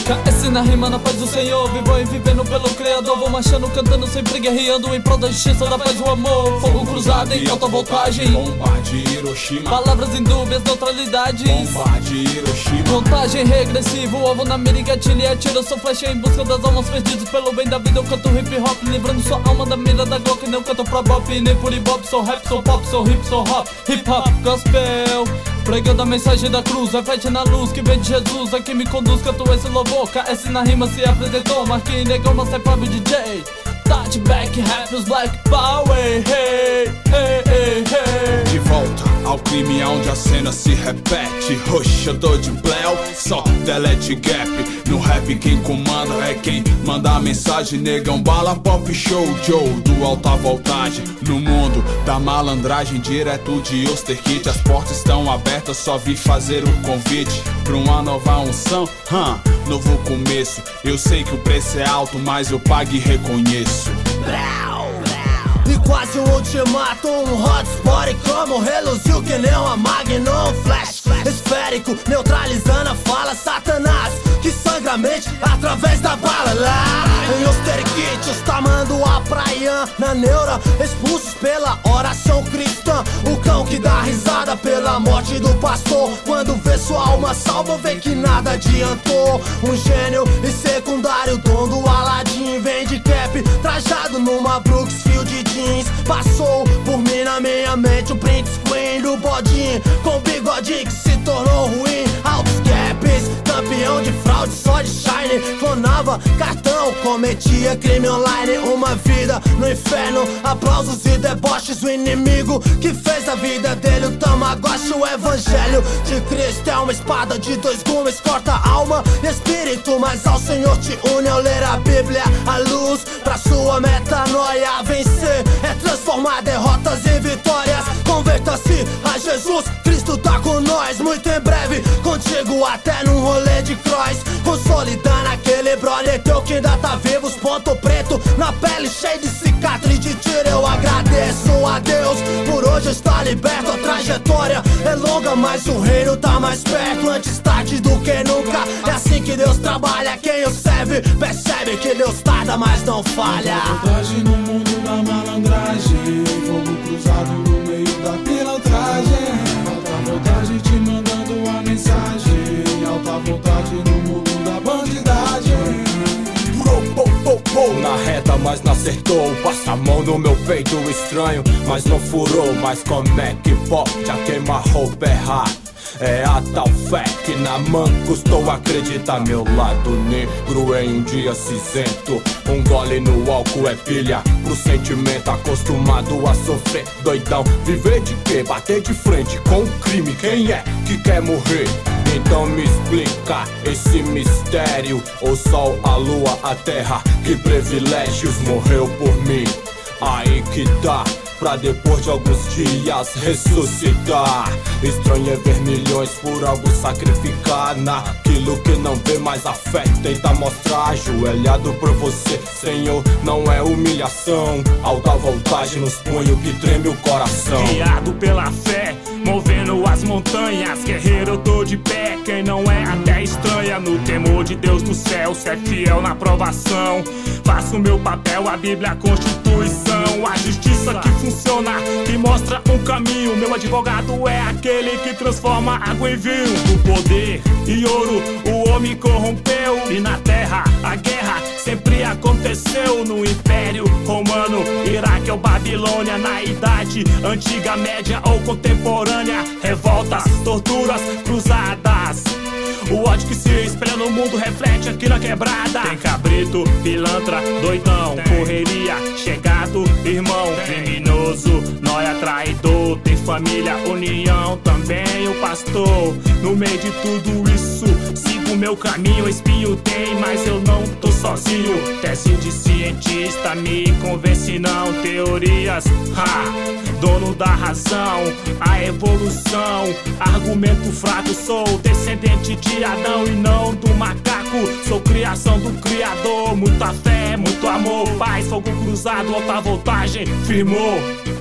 KS na rima, na paz do Senhor, vivo e vivendo pelo Criador. Vou marchando, cantando, sempre guerreando em prol da justiça, da paz e o amor. Fogo cruzado em alta voltagem, bomba de Hiroshima. Palavras indúbias, neutralidades, bomba de Hiroshima. Contagem regressiva, alvo na mira e gatilho e atiro. Eu sou flecha em busca das almas perdidas. Pelo bem da vida eu canto hip hop, livrando sua alma da mira da Glock. Não canto pra bop, nem por ibope. Sou rap, sou pop, sou hip, sou hop. Hip hop, gospel, pregando a mensagem da cruz. Reflete na luz que vem de Jesus, aqui me conduz, canto esse louvor. KS na rima se apresentou, Marquinhos negão, mas é Fábio DJ. Touchback, Rappers Black Power, hey, hey, hey, hey. De volta ao crime onde a cena se repete. Rush, eu tô de Bléu, só delete gap. No rap quem comanda é quem manda a mensagem. Negão, bala, pop, show, Joe do alta voltagem. No mundo da malandragem, direto de Osterkit. As portas estão abertas, só vim fazer o convite pra uma nova unção, novo começo. Eu sei que o preço é alto, mas eu pago e reconheço. E quase um ultimato, um hotspot como reluziu que nem uma Magnum Flash esférico, neutralizando a fala Satanás que sangra a mente através da bala. Lá em Osterkit, os tamandos a praia na neura, expulsos pela oração cristã. O cão que dá risada pela morte do pastor, quando vê sua alma salva, vê que nada adiantou. Um gênio e secundário, dom do Aladdin, vem de cap, trajado numa Brooksfield jeans. Passou por mim na minha mente o print screen do bodinho, com bigodinho que se tornou ruim. Altos caps, campeão de fraude, só de shine. Clonava cartão, cometia crime online. Uma vida no inferno, aplausos e deboches. O inimigo que fez a vida dele o Tamagotchi. O evangelho de Cristo é uma espada de dois gumes, corta alma e espírito, mas ao Senhor te une ao ler a Bíblia. A luz pra sua metanoia, vencer é transformar derrotas em vitórias. Converta-se a Jesus, Cristo tá com nós. Muito em breve, contigo até num rolê de cross. Consolidando aquele brother teu que ainda tá vivo. Os pontos preto na pele, cheio de cicatriz de tiro. Eu agradeço a Deus, por hoje está liberto. A trajetória é longa, mas o reino tá mais perto. Antes tarde do que nunca, é assim que Deus trabalha. Quem o serve, percebe que Deus tarda, mas não falha. Vantagem no mundo da malandragem, fogo cruzado no meio da pilantragem. Alta voltagem te mandando a mensagem, alta voltagem no mundo da bandidagem. Na reta, mas não acertou. Passa a mão no meu peito estranho, mas não furou. Mas como é que pode a queima-roupa errar? É a tal fé que na mão custou acreditar. Meu lado negro em um dia cinzento. Um gole no álcool é pilha pro sentimento acostumado a sofrer. Doidão, viver de quê? Bater de frente com o crime. Quem é que quer morrer? Então me explica esse mistério. O sol, a lua, a terra, que privilégios morreu por mim. Aí que dá pra depois de alguns dias ressuscitar. Estranho é ver milhões por algo sacrificar naquilo que não vê mais a fé. Tenta mostrar ajoelhado por você, Senhor, não é humilhação. Alta voltagem nos punhos que treme o coração. Guiado pela fé, movendo as montanhas. Guerreiro eu tô de pé, quem não é até estranha. No temor de Deus do céu, se é fiel na provação. Faço meu papel, a Bíblia, a Constituição. A justiça que funciona, que mostra um caminho. Meu advogado é aquele que transforma água em vinho. O poder e ouro o homem corrompeu. E na terra a guerra sempre aconteceu. No Império Romano, Iraque ou Babilônia. Na idade antiga, média ou contemporânea. Revoltas, torturas, cruzadas. O ódio que se espelha no mundo reflete aqui na quebrada. Tem cabrito, pilantra, doidão, correria, chegado, irmão, criminoso, nóia, traidor. Tem família, união, também o pastor. No meio de tudo isso, sigo meu caminho. Espinho tem, mas eu não tô sozinho. Tese de cientista me convence não. Teorias, dono da razão, a evolução. Argumento fraco, sou descendente de Adão e não do macaco. Sou criação do Criador. Muita fé, muito amor, paz, fogo cruzado, alta voltagem, firmou.